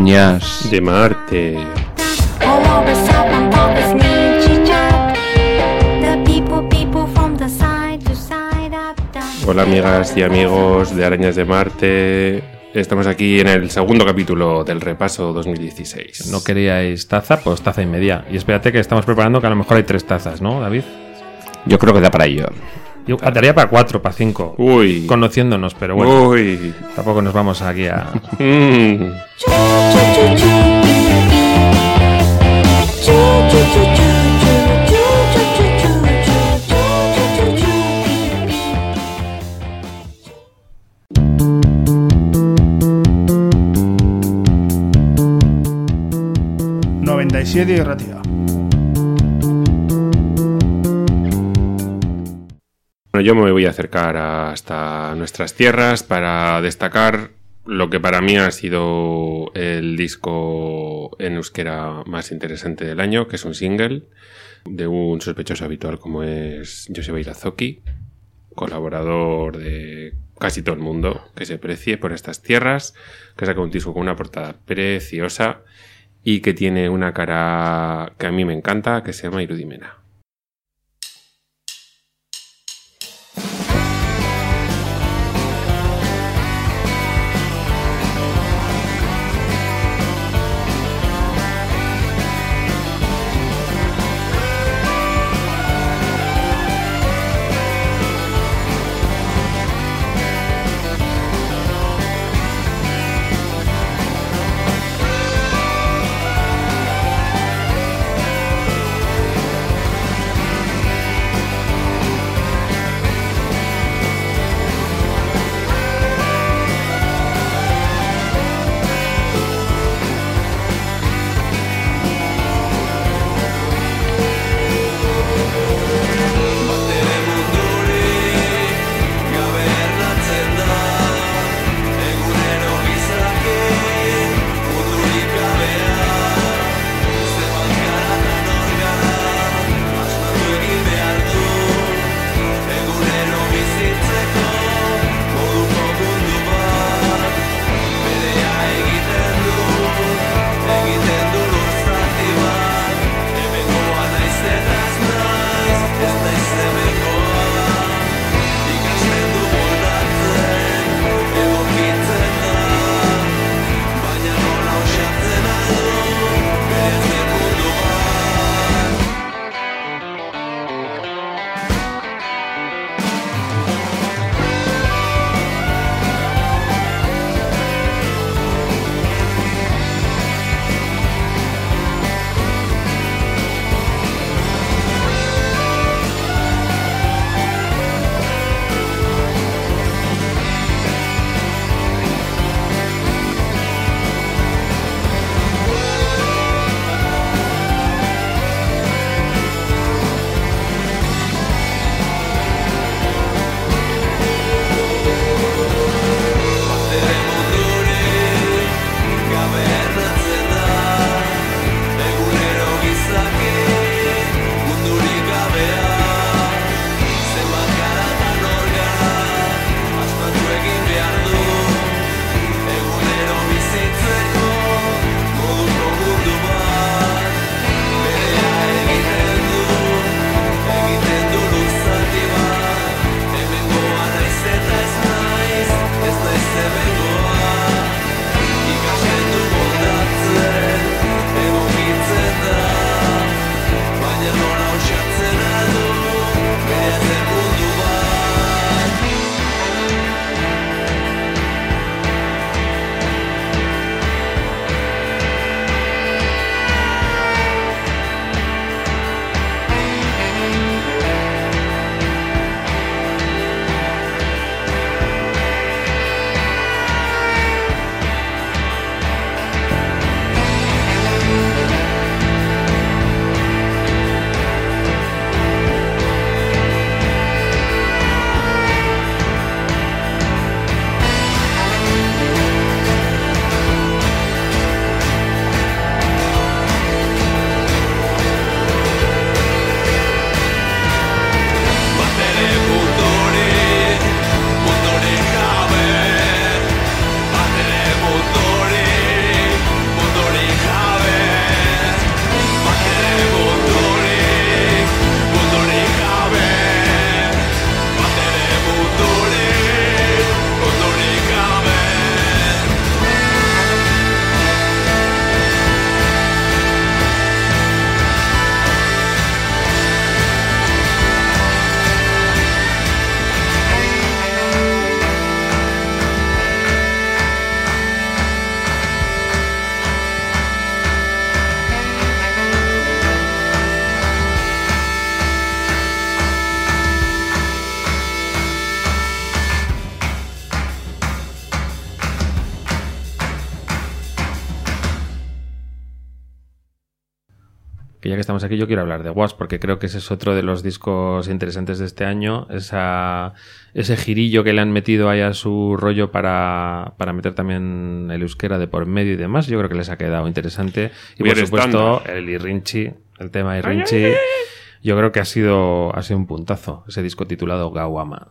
arañas de Marte. Hola amigas y amigos de Arañas de Marte. Estamos aquí en el segundo capítulo del repaso 2016. ¿No queríais taza? Pues taza y media. Y espérate que estamos preparando que a lo mejor hay 3 tazas, ¿no, David? Yo creo que da para ello. Yo daría para 4, para 5. Uy. Conociéndonos, pero bueno. Uy. Tampoco nos vamos aquí a... y Ratia. Bueno, yo me voy a acercar hasta nuestras tierras para destacar lo que para mí ha sido el disco en euskera más interesante del año, que es un single de un sospechoso habitual como es Joseba Irazoki, colaborador de casi todo el mundo que se precie por estas tierras, que saca un disco con una portada preciosa y que tiene una cara que a mí me encanta, que se llama Irudimena. que ya que estamos aquí yo quiero hablar de Wasp, porque creo que ese es otro de los discos interesantes de este año, ese girillo que le han metido ahí a su rollo para meter también el euskera de por medio y demás, yo creo que les ha quedado interesante. Y por supuesto el Irrinchi, el tema Irrinchi, yo creo que ha sido un puntazo, ese disco titulado Gawama.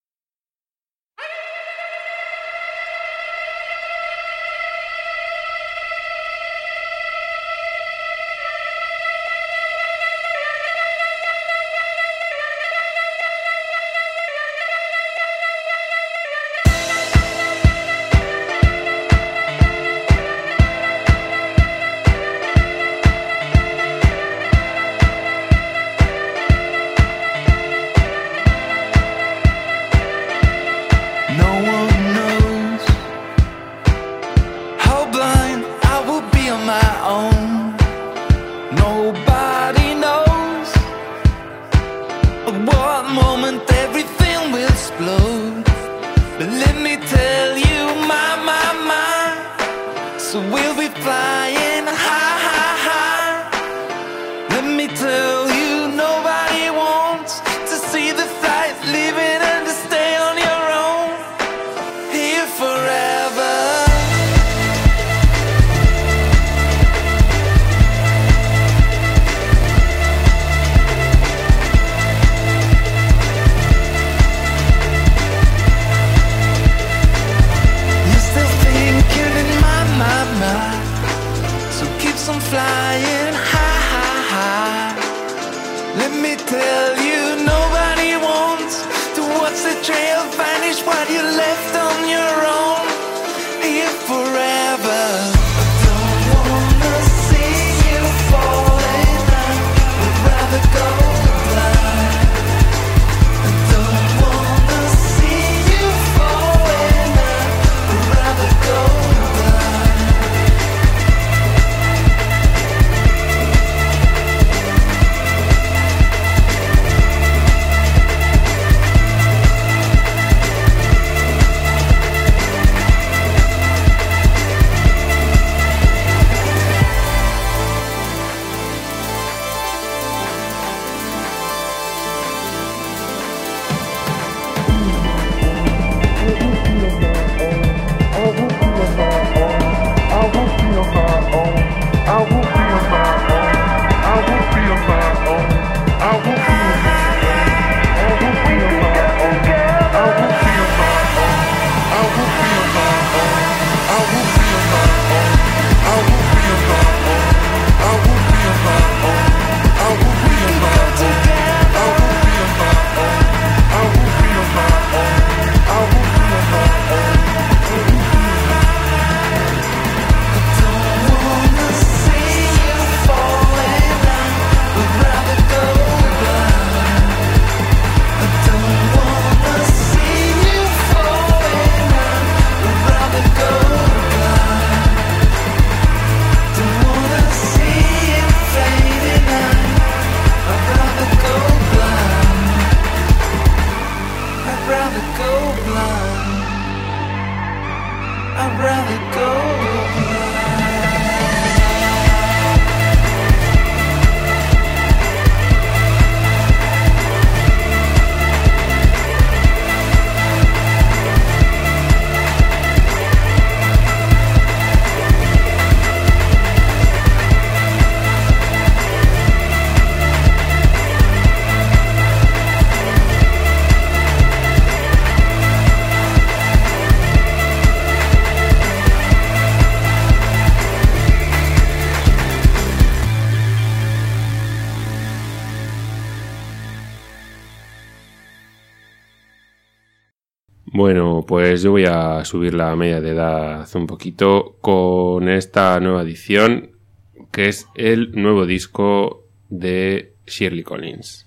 Bueno, pues yo voy a subir la media de edad un poquito con esta nueva edición, que es el nuevo disco de Shirley Collins,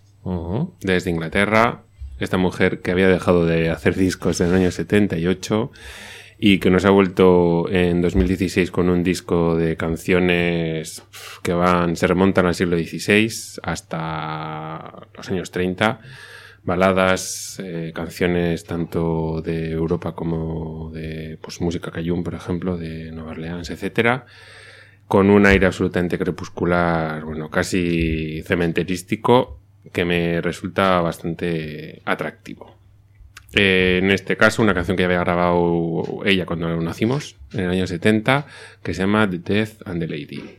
desde Inglaterra. Esta mujer que había dejado de hacer discos en el año 78 y que nos ha vuelto en 2016 con un disco de canciones que se remontan al siglo XVI hasta los años 30. Baladas, canciones tanto de Europa como de música cajún, por ejemplo, de Nueva Orleans, etcétera, con un aire absolutamente crepuscular, bueno, casi cementerístico, que me resulta bastante atractivo. En este caso, una canción que había grabado ella cuando nos nacimos, en el año 70, que se llama The Death and the Lady.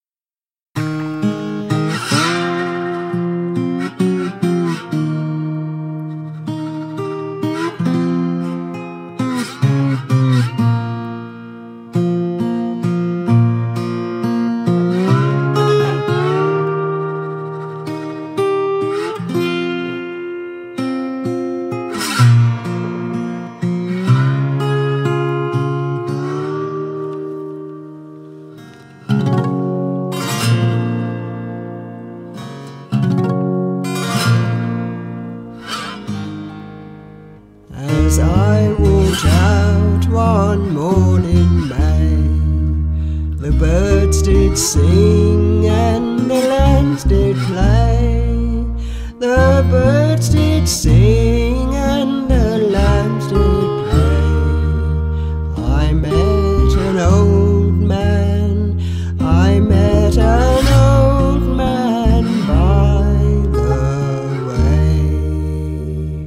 As I walked out one morning May, the birds did sing and the lambs did play. The birds did sing and the lambs did play. I met an old man, I met an old man by the way.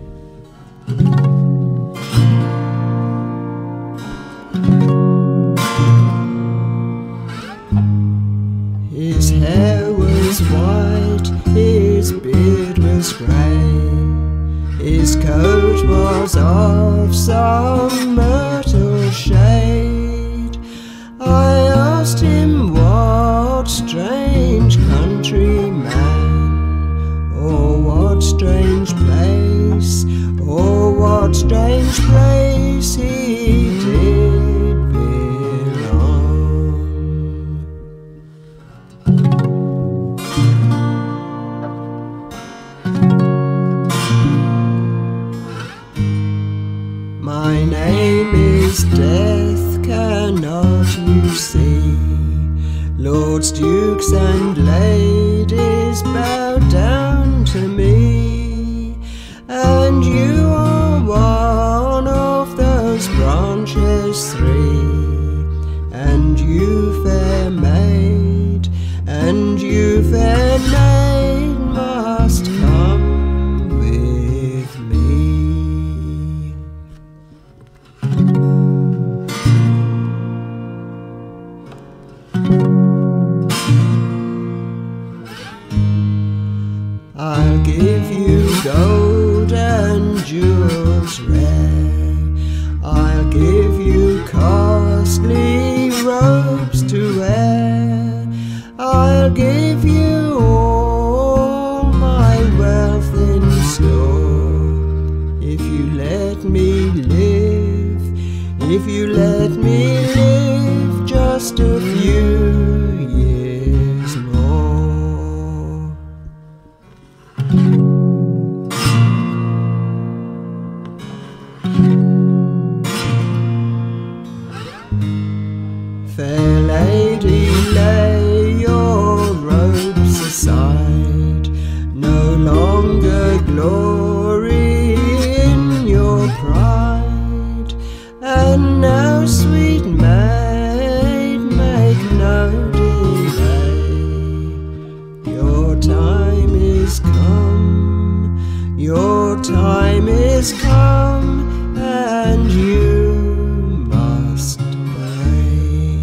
His hair was white, his beard was grey, his coat was of some myrtle shade. I asked him what strange country man, or what strange place, or what strange place he did belong. My name is Death, cannot you see? Lords, dukes and ladies bow down to me, and you are one of those branches three. And you, fair maid, and you, fair maid, must come with me. I'll give you gold and jewels rare, I'll give you costly robes to wear, I'll give you all my wealth in store, if you let me live, if you let me live just a few years more. Fair lady, lay your robes aside, no longer glory in your pride. And now, sweet maid, make no delay, your time is come, your time is come, and you must pay.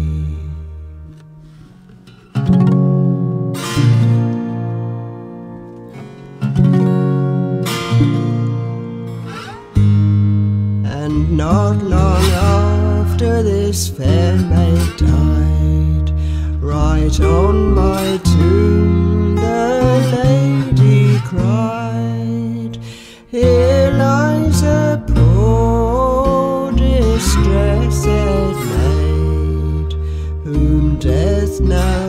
And not long after this fair maid died, right on my tomb the lady cried, here lies a poor distressed maid, whom death now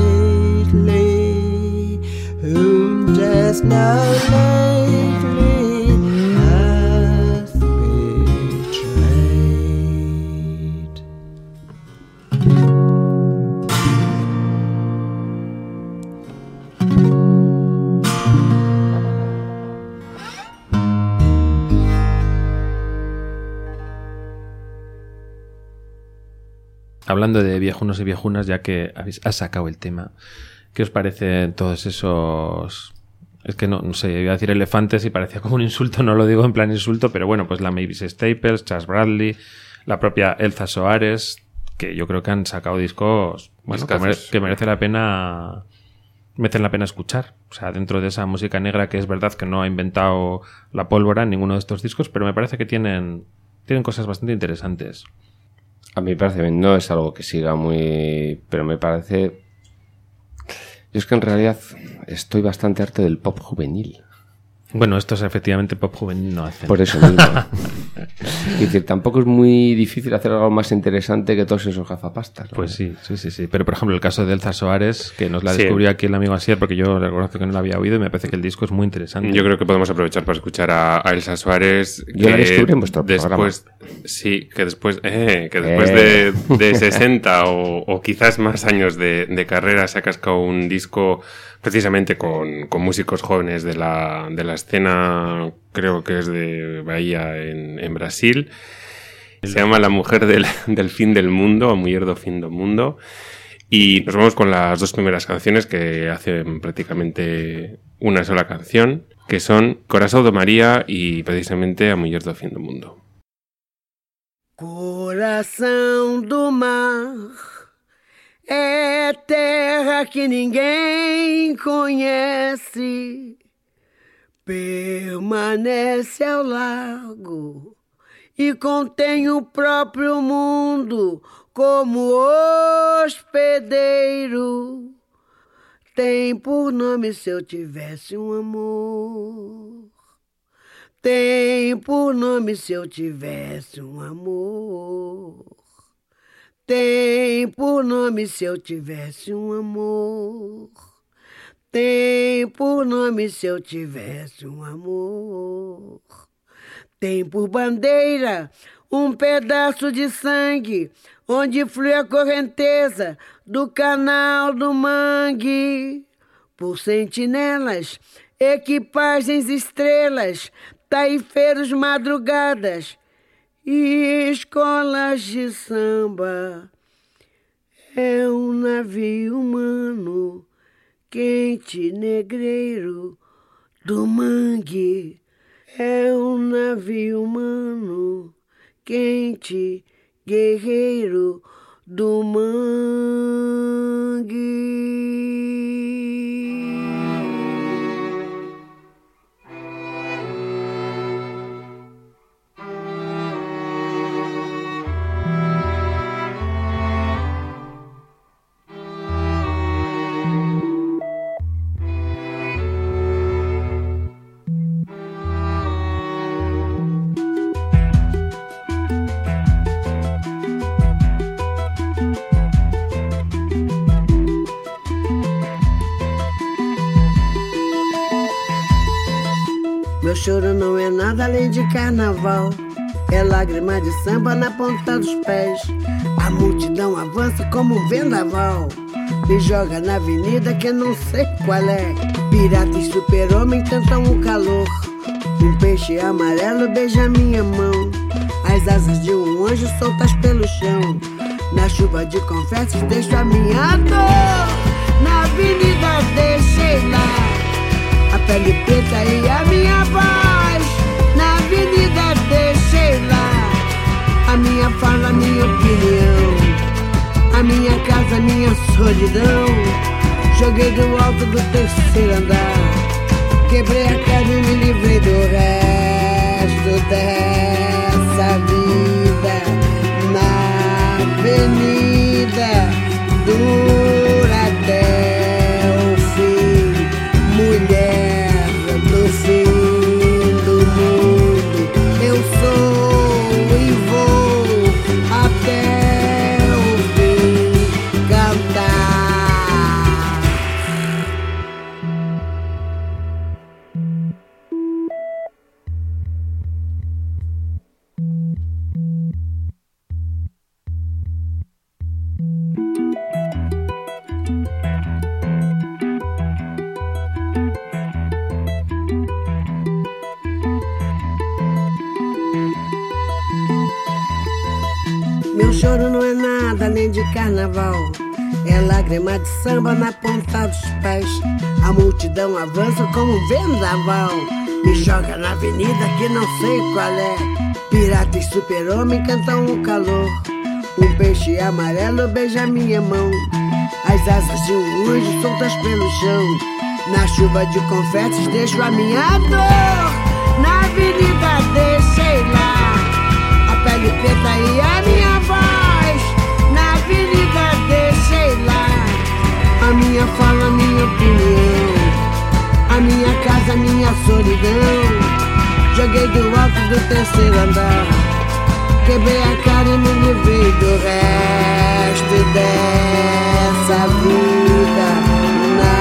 lately, whom death now lately hath betrayed. hablando de viejunos y viejunas, ya que has sacado el tema, ¿qué os parecen todos esos... Es que no sé, iba a decir elefantes y parecía como un insulto, no lo digo en plan insulto, pero bueno, pues la Mavis Staples, Chas Bradley, la propia Elsa Soares, que yo creo que han sacado discos, bueno, que merecen la pena escuchar. O sea, dentro de esa música negra, que es verdad que no ha inventado la pólvora en ninguno de estos discos, pero me parece que tienen cosas bastante interesantes. A mí me parece bien, no es algo que siga muy... Pero me parece... Yo es que en realidad estoy bastante harto del pop juvenil. Bueno, estos efectivamente pop juvenil no hacen. Por eso mismo. Es decir, tampoco es muy difícil hacer algo más interesante que todos esos gafapastas, ¿no? Pues sí. Pero, por ejemplo, el caso de Elsa Soares, que nos la descubrió aquí el amigo Asier, porque yo reconozco que no la había oído y me parece que el disco es muy interesante. Yo creo que podemos aprovechar para escuchar a Elsa Suárez. Yo la descubrí en vuestro programa. Sí, que después de 60 o quizás más años de carrera se ha cascado un disco precisamente con músicos jóvenes de la escena, creo que es de Bahía en Brasil. Se llama La Mujer del Fin del Mundo, o Mujer do Fin do Mundo. Y nos vamos con las dos primeras canciones, que hacen prácticamente una sola canción, que son Coração de María y precisamente A Mujer do Fin do Mundo. Coração do mar é terra que ninguém conhece, permanece ao largo e contém o próprio mundo como hospedeiro. Tem por nome Se Eu Tivesse um Amor. Tem por nome Se Eu Tivesse um Amor. Tem por nome Se Eu Tivesse um Amor. Tem por nome Se Eu Tivesse um Amor. Tem por bandeira um pedaço de sangue, onde flui a correnteza do canal do mangue. Por sentinelas, equipagens, estrelas, taifeiros, madrugadas e escolas de samba. É um navio humano, quente, negreiro do mangue. É um navio humano, quente, guerreiro do mangue. Meu choro não é nada além de carnaval, é lágrima de samba na ponta dos pés. A multidão avança como um vendaval, me joga na avenida que eu não sei qual é. Pirata e super-homem tentam o calor, um peixe amarelo beija minha mão. As asas de um anjo soltas pelo chão, na chuva de confetes deixo a minha dor. Na avenida deixei lá a pele preta e a minha voz. Na avenida deixei lá a minha fala, a minha opinião, a minha casa, a minha solidão. Joguei do alto do terceiro andar, quebrei a cara e me livrei do resto dessa vida. Na avenida dura até o fim, mulher do fim do mundo. Eu sou e vou até o fim cantar. Meu choro não é nada nada além de carnaval. É lágrima de samba na ponta dos pés. A multidão avança como um vendaval. Me joga na avenida que não sei qual é. Pirata e super-homem cantam o calor. Um peixe amarelo beija minha mão. As asas de um anjo soltas pelo chão. Na chuva de confetes deixo a minha dor. Na avenida deixei lá a pele preta e a minha voz. Na avenida deixei lá a minha fala, a minha opinião, a minha casa, a minha solidão. Joguei do alto do terceiro andar, quebrei a cara e me livrei do resto dessa vida. Na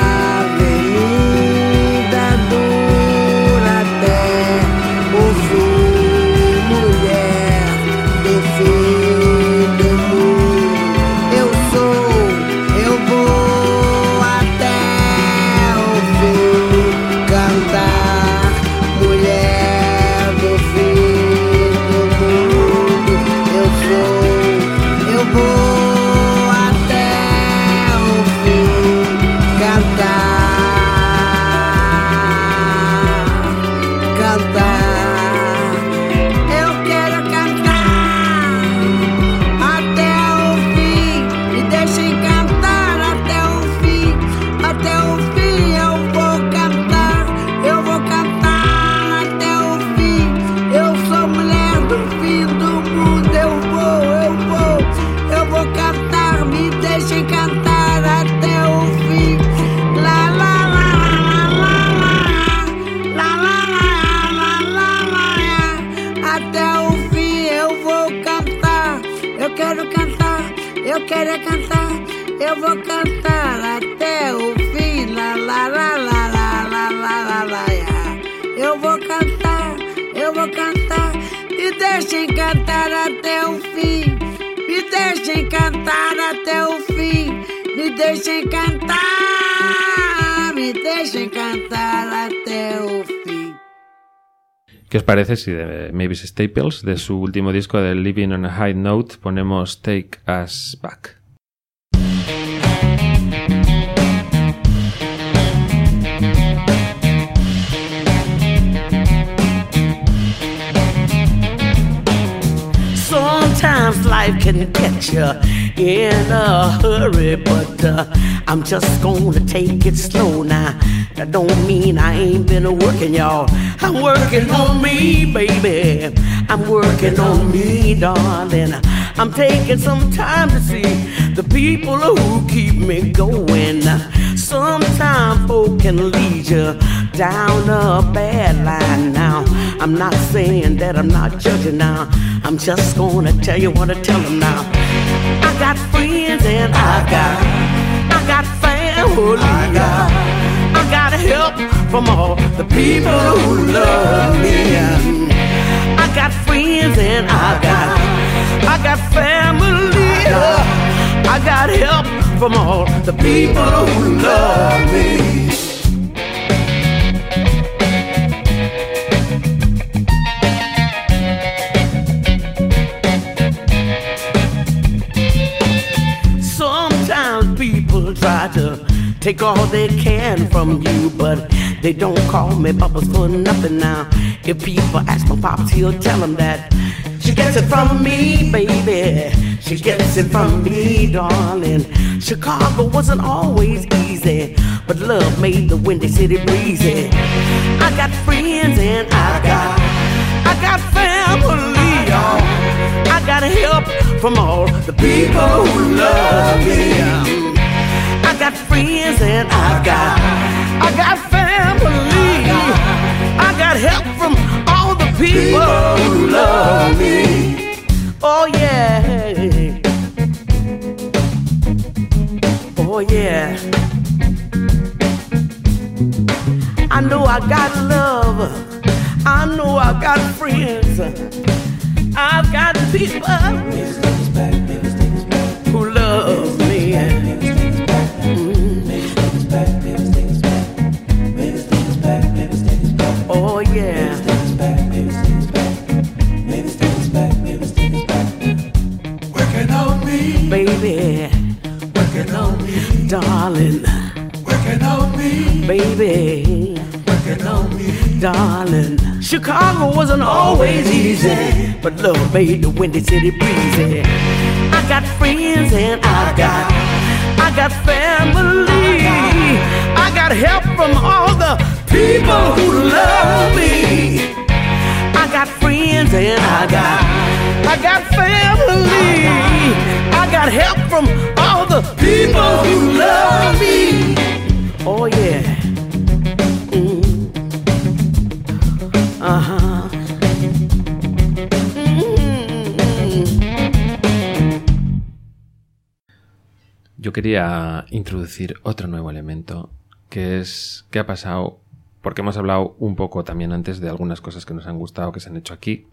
avenida dura até o fim, mulher do fim do mundo. Eu sou, eu vou até o fim cantar, mulher do fim do mundo. Eu sou, eu vou até o fim cantar, cantar. Eu quero cantar até o fim. Me deixem cantar até o fim. Até o fim eu vou cantar. Eu vou cantar até o fim. Eu sou mulher do fim do mundo. Eu vou cantar. Me deixem cantar até o fim. La la la la la la la la la la. Até o fim eu vou cantar. Eu quero cantar. Eu quero cantar. Eu vou cantar até o fim. La la la la la la la la. Eu vou cantar. Eu vou cantar. Me deixem cantar até o fim. Me deixem cantar até o fim. Me deixem cantar. Me deixem cantar até o fim. ¿Qué os parece si de Mavis Staples, de su último disco de Living on a High Note, ponemos Take Us Back? Sometimes life can get you in a hurry, but I'm just gonna take it slow now. That don't mean I ain't been working, y'all. I'm working on me, baby. I'm working on me, darling. I'm taking some time to see the people who keep me going. Sometimes folk can lead you down a bad line now. I'm not saying that I'm not judging now. I'm just gonna tell you what I tell them now. I got friends and I got family. I got help from all the people who love me. I got friends and I got family. I got help from all the people who love me. Sometimes people try to take all they can from you, but they don't call me Bubbles for nothing now. If people ask my pops, he'll tell them that she gets it from me, baby. She gets it from me, darling. Chicago wasn't always easy, but love made the Windy City breezy. I got friends and I got family, y'all. I got help from all the people who love me. I got friends and I got family. I got help from all the people who love me. Oh yeah. Oh yeah. I know I got love. I know I got friends. I've got people who love me. Oh yeah. Working on me. baby. Working on me, darling. Chicago wasn't always easy, but love made the Windy City breezy. I got friends and I got family. I got help from all the people who love me. I got friends and I got family. I got help from all the people who love me. Oh yeah. Uh-huh. Yo quería introducir otro nuevo elemento, que es qué ha pasado, porque hemos hablado un poco también antes de algunas cosas que nos han gustado, que se han hecho aquí.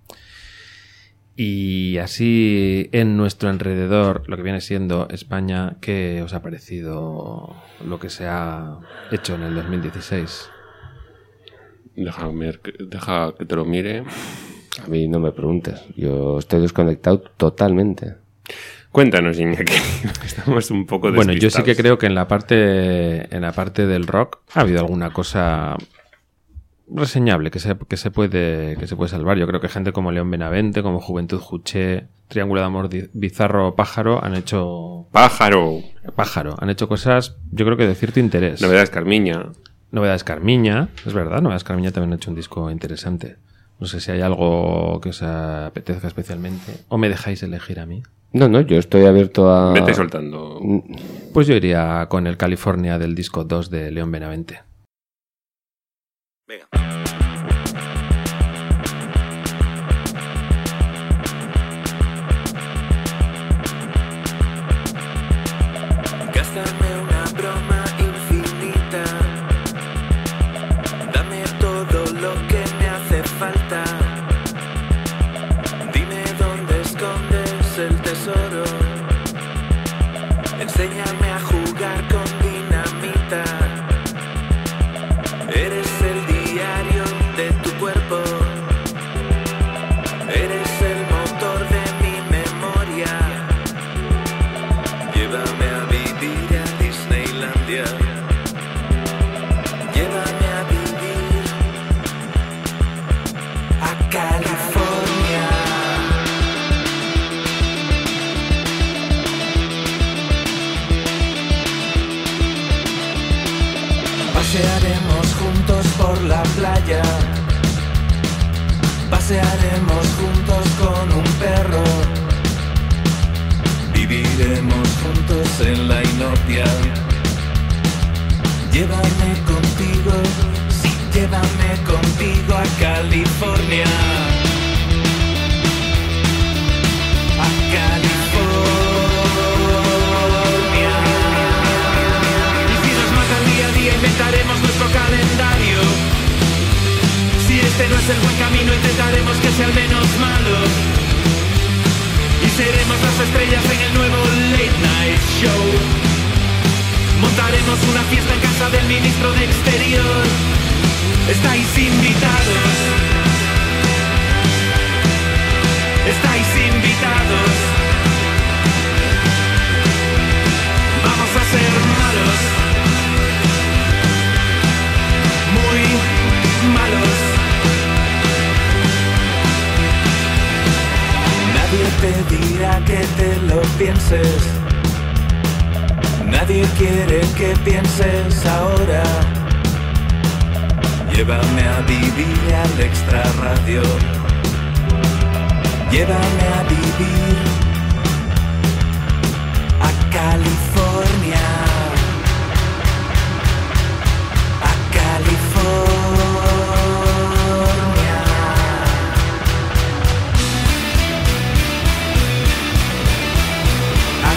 Y así en nuestro alrededor, lo que viene siendo España, ¿qué os ha parecido lo que se ha hecho en el 2016? Deja que te lo mire. A mí no me preguntes. Yo estoy desconectado totalmente. Cuéntanos, Iñaki. Estamos un poco despistados. Bueno, yo sí que creo que en la parte del rock ha habido alguna cosa reseñable que se puede salvar. Yo creo que gente como León Benavente, como Juventud Juché, Triángulo de Amor Bizarro, Pájaro han hecho... ¡Pájaro! Han hecho cosas, yo creo que de cierto interés. Novedades Carmiña, es verdad. Novedades Carmiña también ha hecho un disco interesante. No sé si hay algo que os apetezca especialmente. ¿O me dejáis elegir a mí? No, yo estoy abierto a... Vete soltando. Pues yo iría con el California del disco 2 de León Benavente. Venga. Gástame una broma infinita. Dame todo lo que me hace falta. Dime dónde escondes el tesoro. Enséñame a jugar con dinamita. Eres el diario de tu cuerpo. Eres el motor de mi memoria. Llévame a vivir a Disneylandia. Llévame a vivir a California. Pasearemos juntos por la playa. Pasearemos juntos con un perro. Viviremos juntos en la inopia. Llévame contigo, sí, llévame contigo a California. A California. Y si nos matan día a día, inventaremos nuestro calendario. Si este no es el buen camino, intentaremos que sea al menos malo. Y seremos las estrellas en el nuevo Late Night Show. Montaremos una fiesta en casa del ministro de Exterior. Estáis invitados. Estáis invitados. Vamos a ser malos. Muy malos. Nadie te dirá que te lo pienses. Nadie quiere que pienses ahora. Llévame a vivir al extrarradio. Llévame a vivir a California. A California. A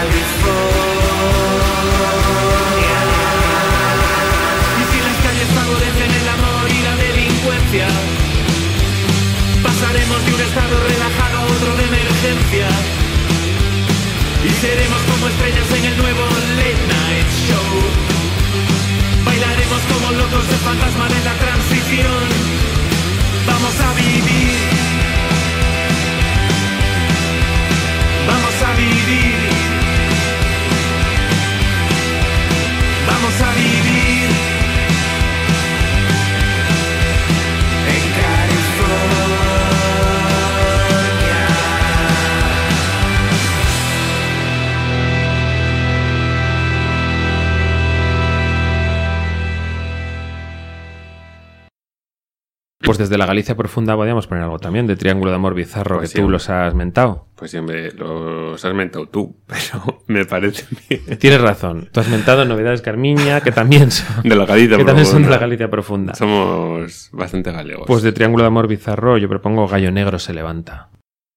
California. Y si las calles favorecen el amor y la delincuencia, pasaremos de un estado relajado a otro de emergencia. Y seremos como estrellas en el nuevo Late Night Show. Bailaremos como locos de fantasma de la transición. Vamos a vivir. Vamos a vivir. Vamos a vivir. Pues desde la Galicia Profunda podríamos poner algo también de Triángulo de Amor Bizarro, Pues que tú los has mentado. Pues siempre los has mentado tú, pero me parece bien. Tienes razón. Tú has mentado Novedades Carmiña, que también son De la Galicia que también son de la Profunda. Galicia Profunda. Somos bastante galegos. Pues de Triángulo de Amor Bizarro yo propongo Gallo Negro se levanta.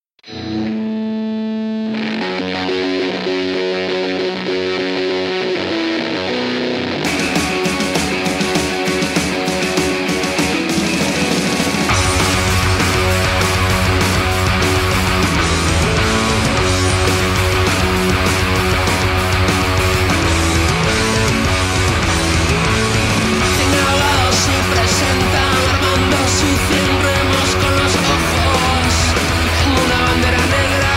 Se presenta armando su 100 remos con los ojos en una bandera negra.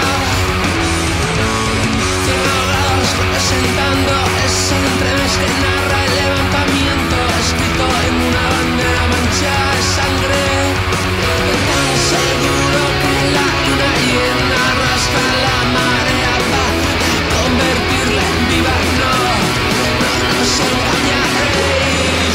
100 abogados representando ese entremés que narra el levantamiento escrito en una bandera manchada de sangre. Tan seguro que la luna llena arrastra la marea para convertirla en viva. No nos engañaréis.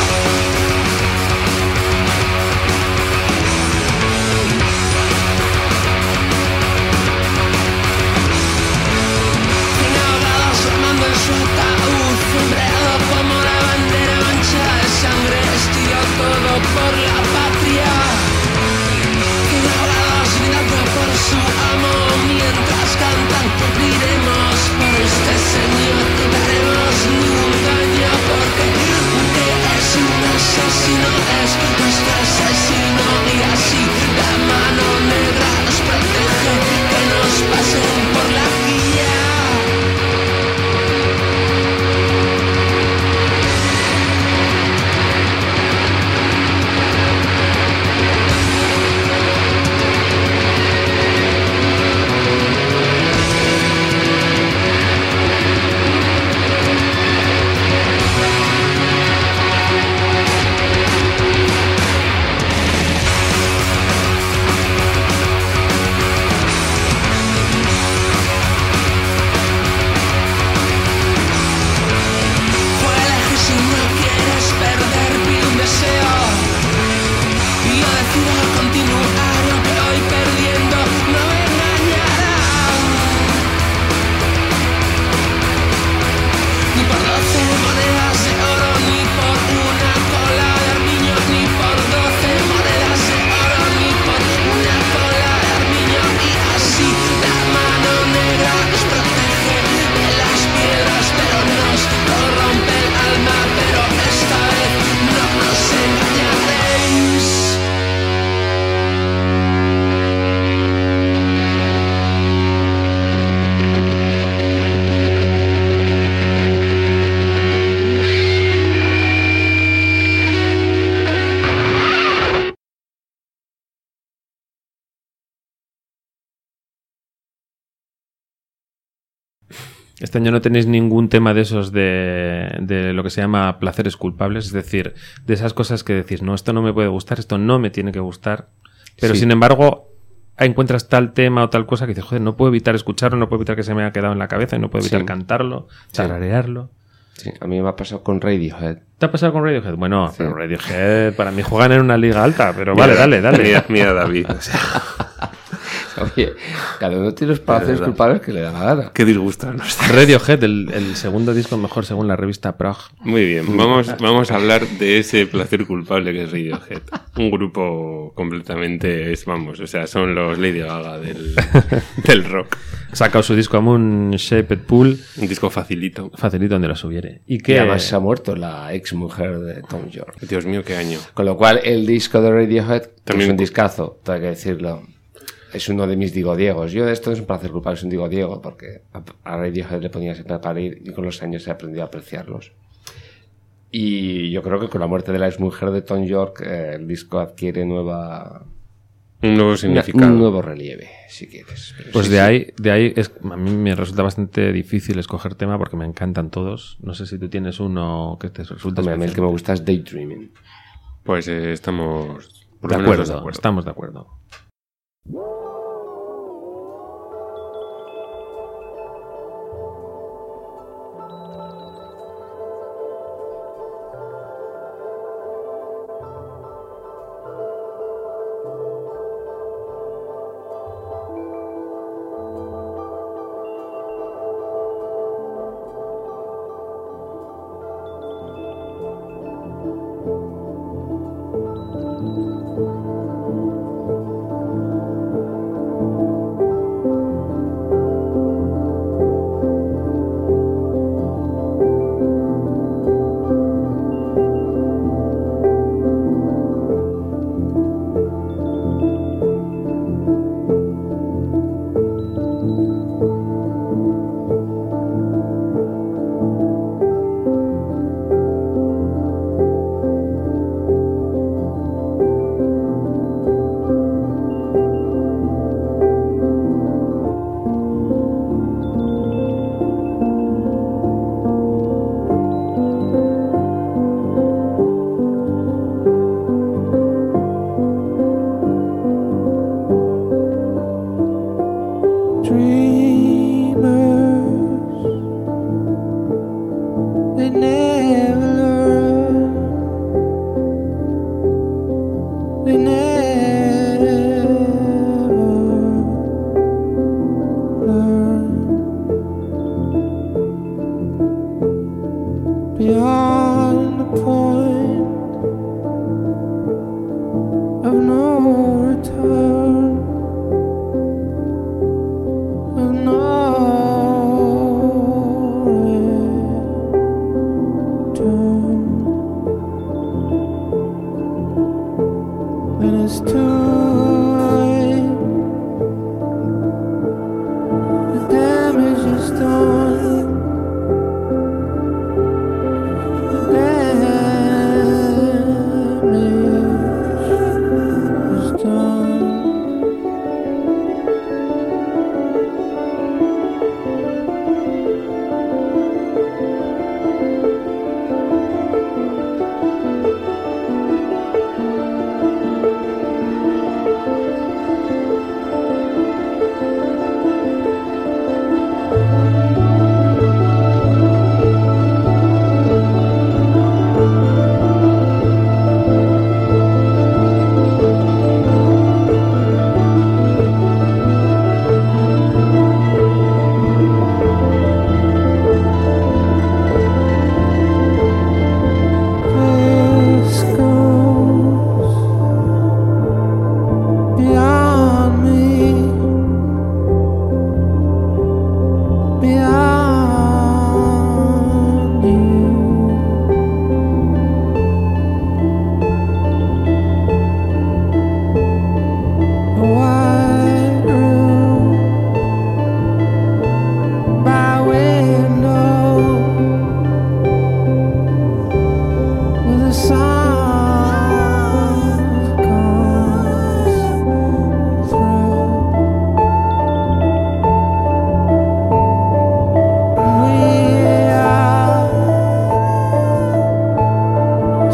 Formando en su ataúd, sombreado como la bandera manchada de sangre, estiró todo por la patria. Inaugurados mirando por su amo, mientras cantan, diremos por este señor, no daremos ningún daño, porque es un asesino, es nuestro asesino, y así la mano negra nos protege, que nos pasen por la guía. Juega si no quieres perder, pide un deseo. Y yo decido continuar, aunque hoy perdiendo no me engañarán. Ni por 12 monedas de oro, ni por una cola de armiño, ni por 12 monedas de oro, ni por una cola de armiño. Y así la mano negra nos protege de las piedras, pero nos corrompe el alma. Pero esta vez no nos engañaréis. Este año no tenéis ningún tema de esos de lo que se llama placeres culpables, es decir, de esas cosas que decís, no, esto no me puede gustar, esto no me tiene que gustar, pero Sí. sin embargo encuentras tal tema o tal cosa que dices, joder, no puedo evitar escucharlo, no puedo evitar que se me haya quedado en la cabeza y no puedo evitar Sí. cantarlo, tararearlo. Sí, a mí me ha pasado con Radiohead. ¿Te ha pasado con Radiohead? Bueno, pero Radiohead para mí juegan en una liga alta, pero vale, dale. Mira, David. O sea, Oye, cada uno tiene los placeres verdad. culpables que le da la gana. qué disgusto nos da. Radiohead, el segundo disco mejor según la revista Prog. Muy bien, vamos a hablar de ese placer culpable que es Radiohead. Un grupo completamente, vamos, o sea, son los Lady Gaga del rock. Ha sacado su disco Moon Shaped Pool, Un disco facilito. facilito donde lo subiere. Y Que que además se ha muerto la ex mujer de Tom York. Dios mío, qué año. Con lo cual, el disco de Radiohead También- es un discazo, tengo que decirlo. Es uno de mis Digo Diegos. Yo de esto es un placer culpable, es un Digo Diego, porque a Radiohead le ponía siempre a parir y con los años he aprendido a apreciarlos. Y yo creo que con la muerte de la ex mujer de Tom York, el disco adquiere Un nuevo significado. un nuevo relieve, si quieres. Pero pues sí, de ahí a mí me resulta bastante difícil escoger tema porque me encantan todos. No sé si tú tienes uno que te resulta Hombre, a mí el que me especialmente- gusta es Daydreaming. Pues estamos por De lo menos acuerdo, estamos de acuerdo.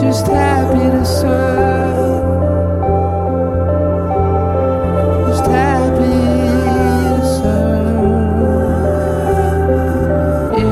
just happy to serve. Just happy to serve you.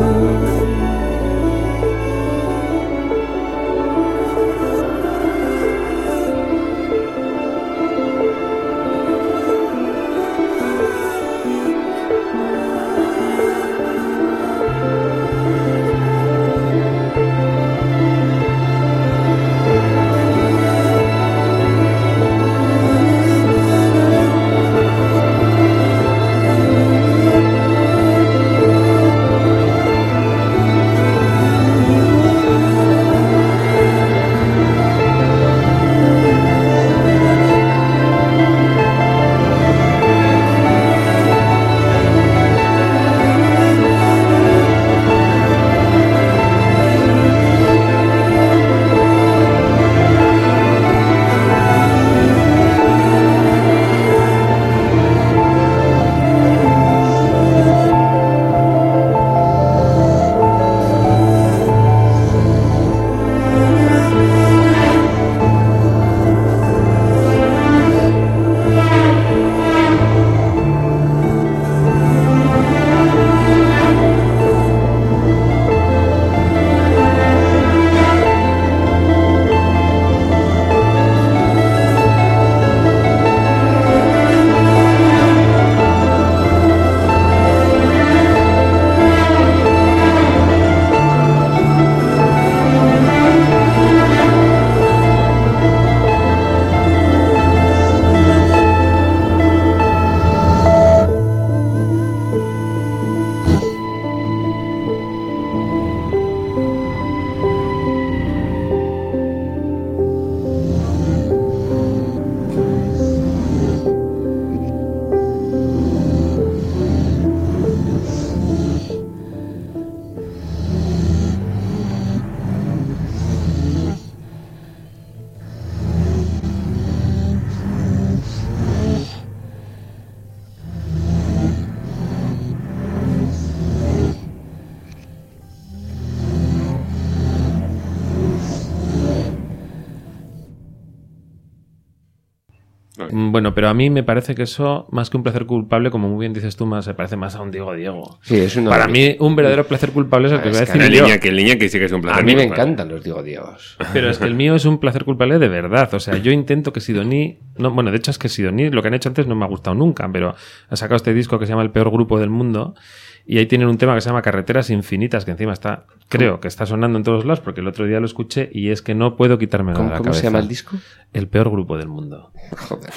Bueno, pero a mí me parece que eso, más que un placer culpable, como muy bien dices tú, más se parece más a un Diego. Sí, es una... Para mí, un verdadero placer culpable es el que voy a decir el yo. niña que sí que es un placer A mí me culpable. encantan los Diegos. Pero es que el mío es un placer culpable de verdad. O sea, yo intento que Sidoní... No, bueno, de hecho es que Sidoní, lo que han hecho antes no me ha gustado nunca, pero ha sacado este disco que se llama El Peor Grupo del Mundo y ahí tienen un tema que se llama Carreteras Infinitas, que encima está, creo que está sonando en todos lados porque el otro día lo escuché y es que no puedo quitármelo de la cabeza. ¿Cómo se llama el disco? El Peor Grupo del Mundo. Joder.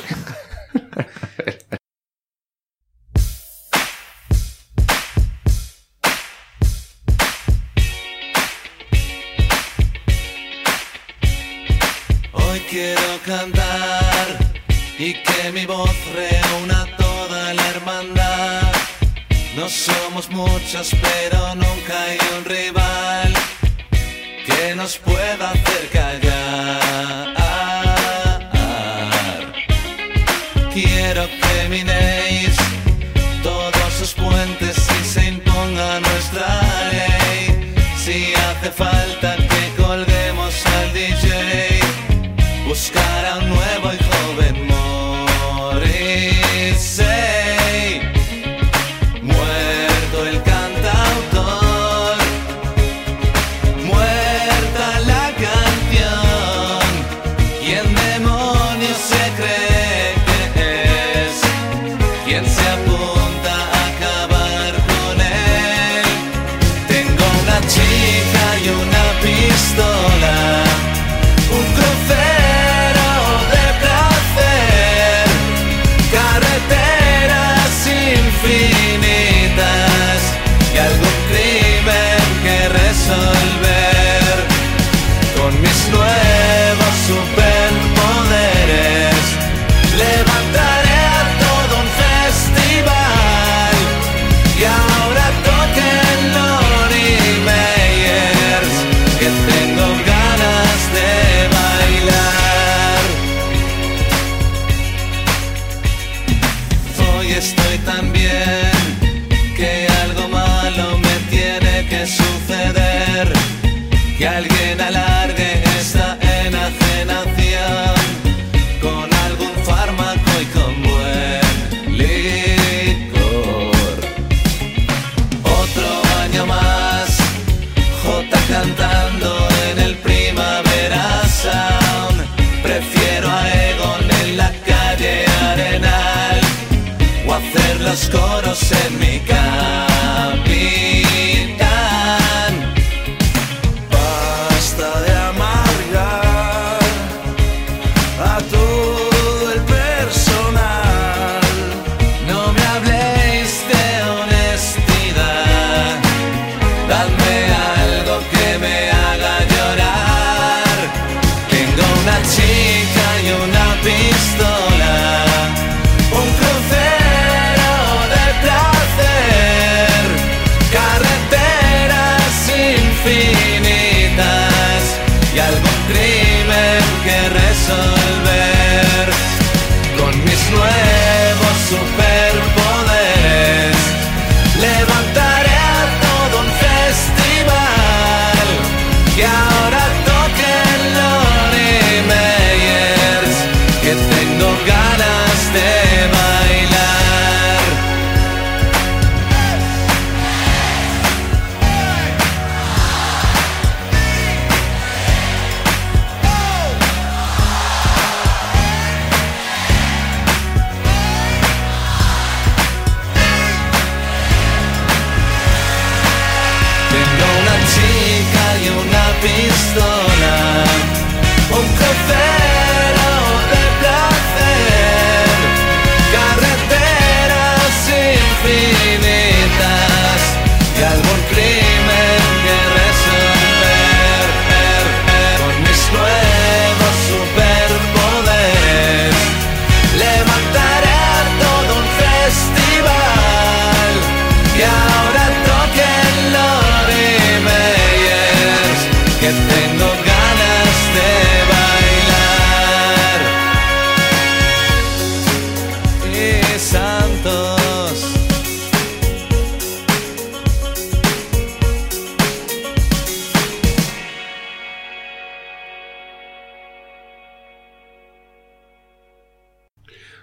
Hoy quiero cantar y que mi voz reúna toda la hermandad. No somos muchos, pero nunca hay un rival que nos pueda hacer callar. Quiero que minéis todos sus puentes y se imponga nuestra ley. Si hace falta que colguemos al DJ, buscar a un nuevo y joven Morrissey. Muerto el cantautor, muerta la canción. ¿Quién demonios se cree que es? ¿Quién se apunta a acabar con él? Tengo una chica y una pistola, un crucero de placer, carreteras infinitas y algún crimen que resolver. Con mis nuevos superpoderes levantaré a todo un festival y ahora toquen Lonnie Meyers, que tengo ganas de bailar. Hoy estoy tan bien que algo malo me tiene que suceder, que alguien alargue ese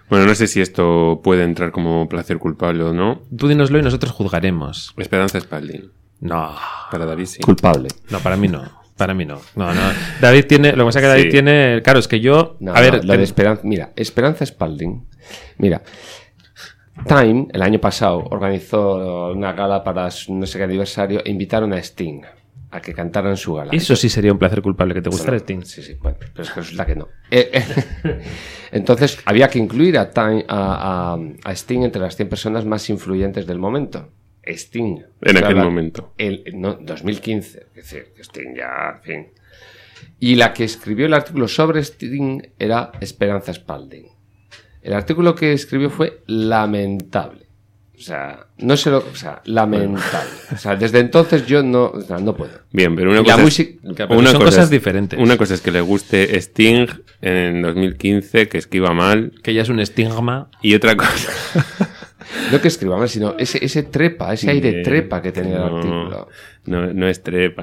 Bueno, no sé si esto puede entrar como placer culpable o no. Tú dínoslo y nosotros juzgaremos. Esperanza Spalding. No. Para David sí. Culpable. No, para mí no. Para mí no. No. David tiene... Lo que pasa es que David Sí. tiene... Claro, es que yo... No, a ver... lo de Esperanza... Mira, Esperanza Spalding... Mira... Time, el año pasado, organizó una gala para su no sé qué aniversario e invitaron a Sting a que cantaran su gala. Eso sí sería un placer culpable, que te gustara Bueno, Sting. Sí, bueno, pero es que resulta que no. Entonces, había que incluir a Sting entre las 100 personas más influyentes del momento. Sting. En aquel momento. 2015. Es decir, Sting ya, en fin. Y la que escribió el artículo sobre Sting era Esperanza Spalding. El artículo que escribió fue lamentable. O sea, lamentable. O sea, desde entonces yo no puedo. Bien, pero una Y la cosa música... son cosas diferentes. Una cosa es que le guste Sting en 2015, que escriba mal. Que ya es un estigma. Y otra cosa... No que escriba mal, sino ese trepa, ese aire trepa que tenía el artículo. No es trepa.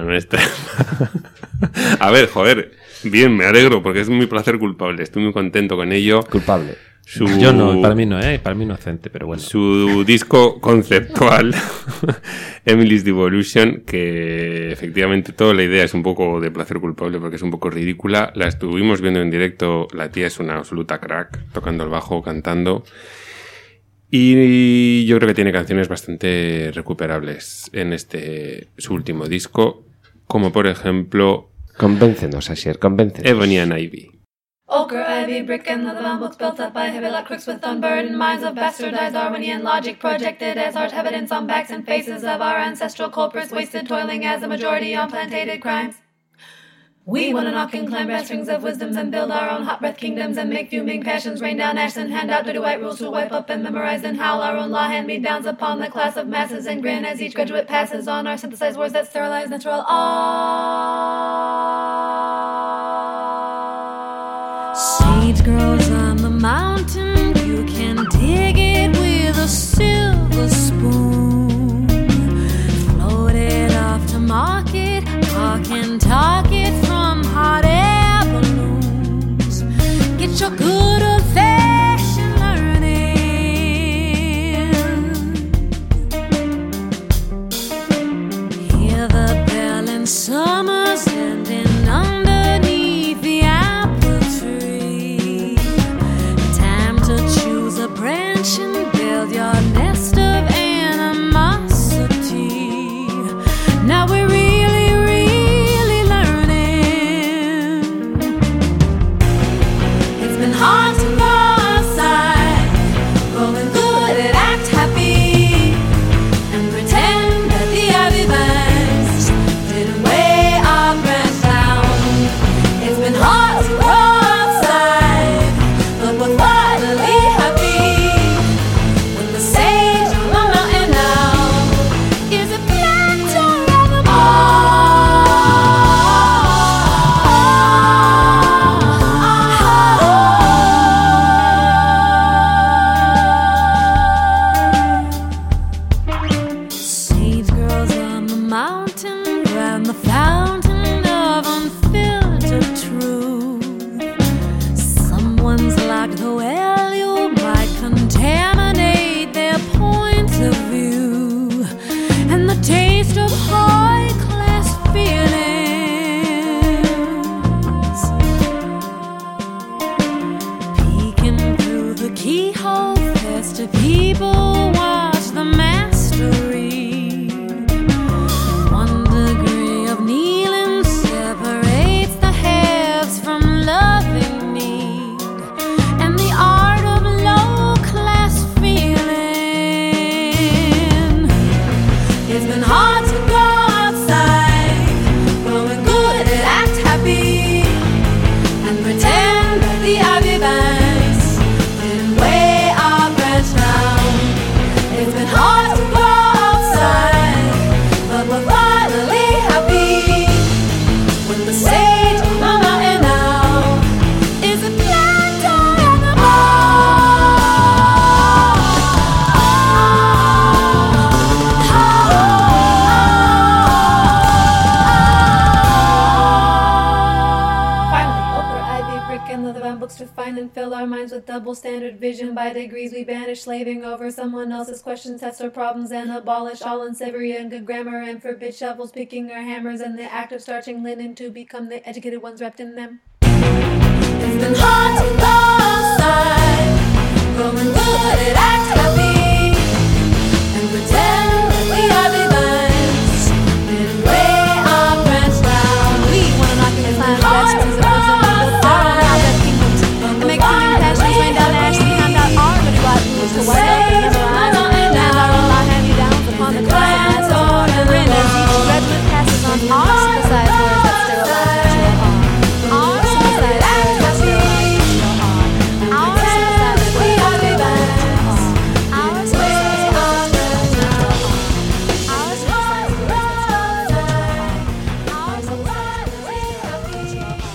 A ver, joder. Bien, me alegro, porque es mi placer culpable. Estoy muy contento con ello. Culpable. Yo no, para mí no, para mí inocente, pero bueno. Su disco conceptual, Emily's Devolution, que efectivamente toda la idea es un poco de placer culpable porque es un poco ridícula. La estuvimos viendo en directo, la tía es una absoluta crack, tocando el bajo, cantando. Y yo creo que tiene canciones bastante recuperables en su último disco, como por ejemplo... Convéncenos, Asier, convéncenos. Ebony and Ivy. Ochre, ivy, brick, and leather bound books built up by heavy like crooks with unburdened minds of bastardized Darwinian logic projected as art evidence on backs and faces of our ancestral culprits wasted toiling as a majority on plantated crimes. We want to knock and climb brass strings of wisdoms and build our own hot breath kingdoms and make fuming passions rain down ash and hand out dirty white rules to wipe up and memorize and howl our own law hand-me-downs upon the class of masses and grin as each graduate passes on our synthesized words that sterilize natural Seed grows on the mountain, you can dig it with a silver spoon. Float it off to market, talk and talk it from hot air balloons. Get your good old-fashioned learning. Hear the bell in summer's ending underneath the apple tree. Time to choose a branch and build your nest of books to find and fill our minds with double standard vision. By degrees we banish slaving over someone else's questions, test our problems, and abolish all unsavory and good grammar, and forbid shovels, picking our hammers, and the act of starching linen to become the educated ones wrapped in them. It's been hard to go outside, growing good at act happy, and pretend that we are divines, hidden way our branch down. We want to knock in the clown, that's who's the and make singing passions rain down ash and hand out our good white rules to white up and memorize, and our own lie hand-me-downs upon the class or the wind as each graduate passes on our synthesized words that sterilize natural art. Our synthesized words that sterilize natural art. Our synthesized words that sterilize natural art. Our synthesized words that sterilize natural art. Our synthesized words that sterilize natural art. Our synthesized words that sterilize natural art.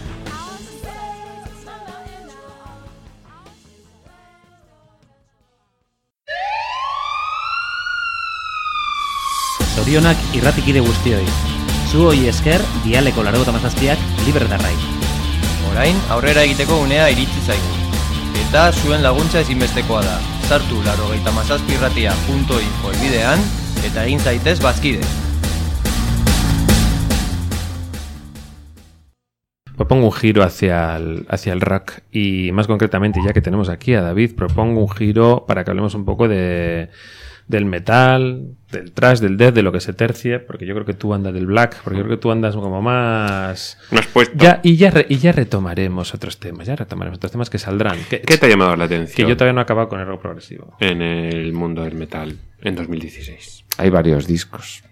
Zorionak irratikide guztioi. Zuoi esker, dialeko 87ak libre darrai. Orain, aurrera egiteko unea iritsi zaigu. Eta zuen laguntza ezinbestekoa da. Sartu 87irratia.info elbidean eta egin zaitez bazkide. Propongo un giro hacia el rock y más concretamente, ya que tenemos aquí a David, propongo un giro para que hablemos un poco del metal, del thrash, del death, de lo que se tercie, porque yo creo que tú andas del black, porque yo creo que tú andas como más... Más puesto. Y ya retomaremos otros temas, que saldrán. ¿Qué te ha llamado la atención? Que yo todavía no he acabado con el rock progresivo. En el mundo del metal, en 2016. Hay varios discos.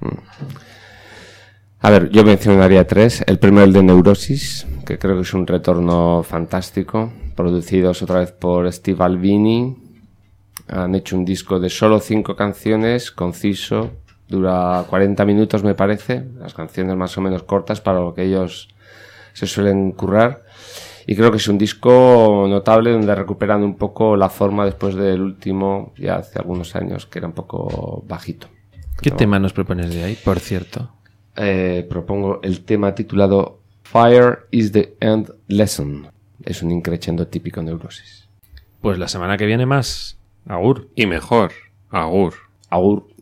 A ver, yo mencionaría 3. El primero, el de Neurosis, que creo que es un retorno fantástico, producidos otra vez por Steve Albini. Han hecho un disco de solo 5 canciones, conciso, dura 40 minutos me parece, las canciones más o menos cortas para lo que ellos se suelen currar, y creo que es un disco notable donde recuperan un poco la forma después del último, ya hace algunos años, que era un poco bajito. ¿Qué tema nos propones de ahí, por cierto? Propongo el tema titulado Fire is the End Lesson. Es un increchendo típico Neurosis. Pues la semana que viene más. Agur. Y mejor. Agur. Agur.